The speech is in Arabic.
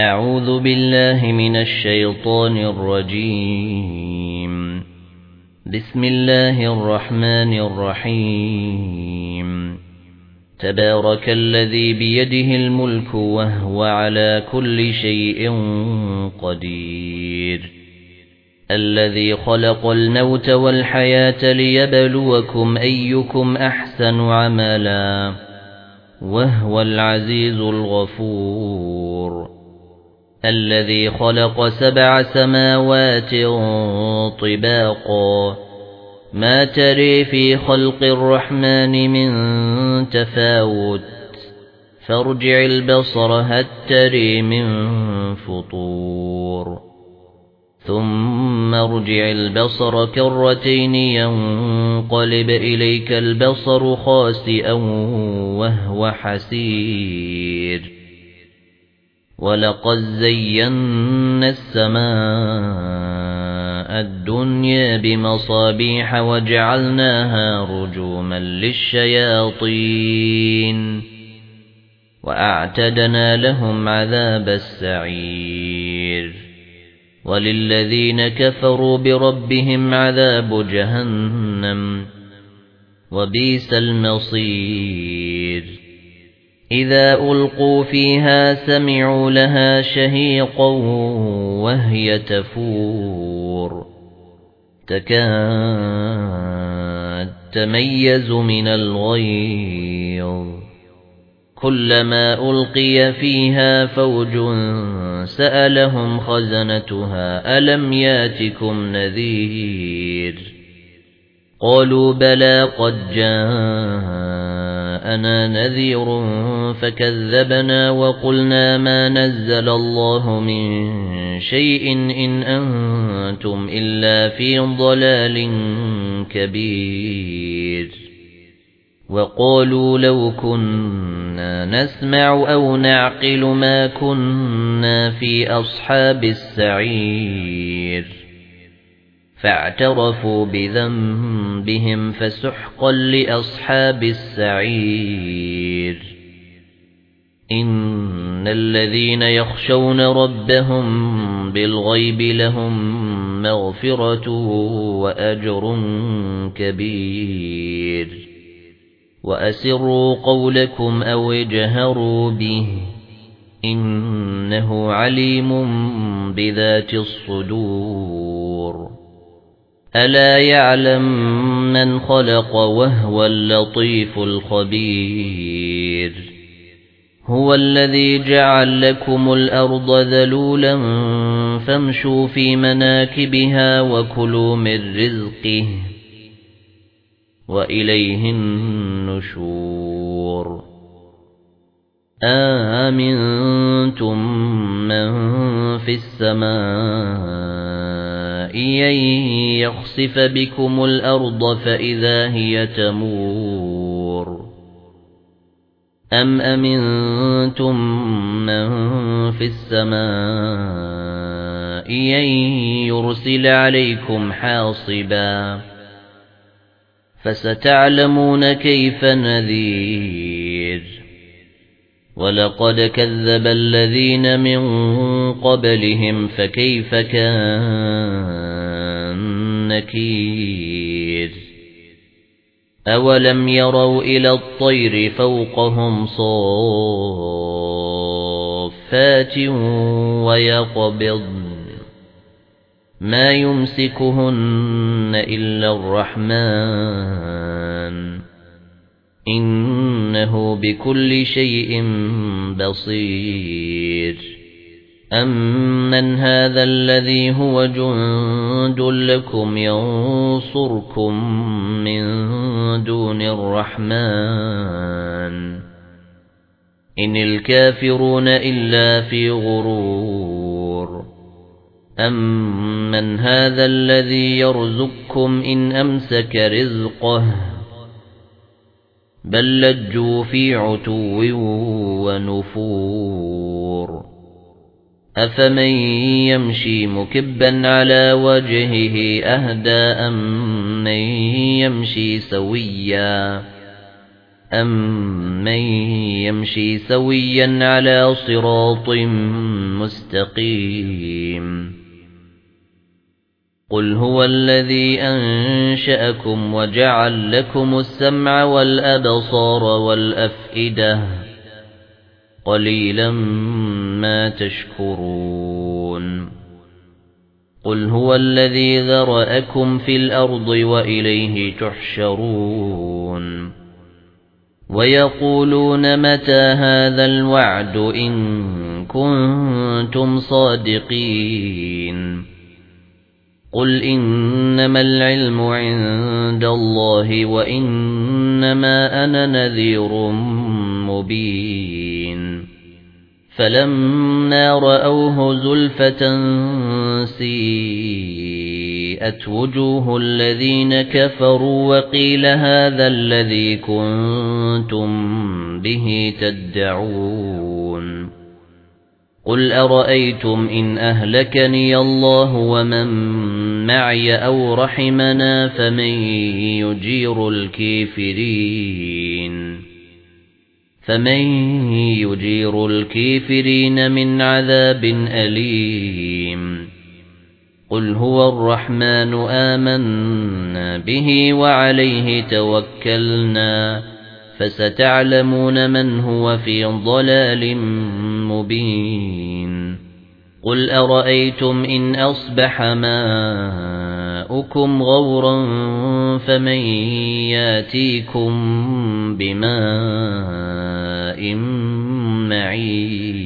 أعوذ بالله من الشيطان الرجيم. بسم الله الرحمن الرحيم. تبارك الذي بيده الملك وهو على كل شيء قدير. الذي خلق الموت والحياة ليبلوكم أيكم أحسن عملا وهو العزيز الغفور. الذي خلق 7 سماوات طباقا ما تري في خلق الرحمن من تفاوت فارجع البصر هل تري من فطور ثم ارجع البصر كرتين ينقلب إليك البصر خاسئا وهو حسير. ولقد زينا السماء الدنيا بمصابيح وجعلناها رجوما للشياطين وأعتدنا لهم عذاب السعير. وللذين كفروا بربهم عذاب جهنم وبئس المصير. إذا ألقوا فيها سمعوا لها شهيقا وهي تفور تكاد تميز من الغيظ كلما ألقي فيها فوج سألهم خزنتها ألم ياتكم نذير قالوا بلى قد جاءنا نذير فكذبنا وقلنا ما نزل الله من شيء إن أنتم إلا في ضلال كبير. وقالوا لو كنا نسمع أو نعقل ما كنا في أصحاب السعير فاعترفوا بذنبهم فسحقا لأصحاب السعير. إن الذين يخشون ربهم بالغيب لهم مغفرة وأجر كبير. وأسروا قولكم أو اجهروا به إنه عليم بذات الصدور. ألا يعلم من خلق وهو اللطيف الخبير. هو الذي جعل لكم الأرض ذلولا فامشوا في مناكبها وكلوا من رزقه وإليه النشور. آمنتم من في السماء يخسف بكم الأرض فإذا هي تمور أم أمنتم من في السماء يرسل عليكم حاصبا فستعلمون كيف نذير. ولقد كذب الذين من قبلهم فكيف كان نكير. أولم يروا إلى الطير فوقهم صافات ويقبضن ما يمسكهن إلا الرحمن إنه بكل شيء بصير. أمن هذا الذي هو جند لكم ينصركم من دون الرحمن إن الكافرون إلا في غرور. أمن هذا الذي يرزقكم إن أمسك رزقه بل لجوا في عتو ونفور. أفمن يمشي مكبا على وجهه أهدى أم من يمشي سويا أَمَّن يَمْشِي سَوِيًّا عَلَى صِرَاطٍ مُسْتَقِيمٍ قُلْ هُوَ الَّذِي أَنشَأَكُمْ وَجَعَلَ لَكُمُ السَّمْعَ وَالْأَبْصَارَ وَالْأَفْئِدَةَ قَلِيلًا مَا تَشْكُرُونَ قُلْ هُوَ الَّذِي ذَرَأَكُمْ فِي الْأَرْضِ وَإِلَيْهِ تُحْشَرُونَ وَيَقُولُونَ مَتَى هَذَا الْوَعْدُ إِن كُنتُمْ صَادِقِينَ قُلْ إِنَّمَا الْعِلْمُ عِندَ اللَّهِ وَإِنَّمَا أَنَا نَذِيرٌ مُبِينٌ فَلَمَّا رَأَوْهُ زُلْفَةً سِيئَتْ وُجُوهُ الَّذِينَ كَفَرُوا وَقِيلَ هَذَا الَّذِي كُنتُم بِهِ تَدَّعُونَ قُلْ أَرَأَيْتُمْ إِنْ أَهْلَكَنِيَ اللَّهُ وَمَن مَّعِيَ أَوْ رَحِمَنَا فَمَن يُجِيرُ الْكَافِرِينَ مِنْ عَذَابٍ أَلِيمٍ قُلْ هُوَ الرَّحْمَنُ آمَنَّا بِهِ وَعَلَيْهِ تَوَكَّلْنَا فَسَتَعْلَمُونَ مَنْ هُوَ فِي ضَلَالٍ مُبِينٍ قُلْ أَرَأَيْتُمْ إِنْ أَصْبَحَ مَاؤُكُمْ غَوْرًا فَمَن يَأْتِيكُم بِمَاءٍ مَّعِينٍ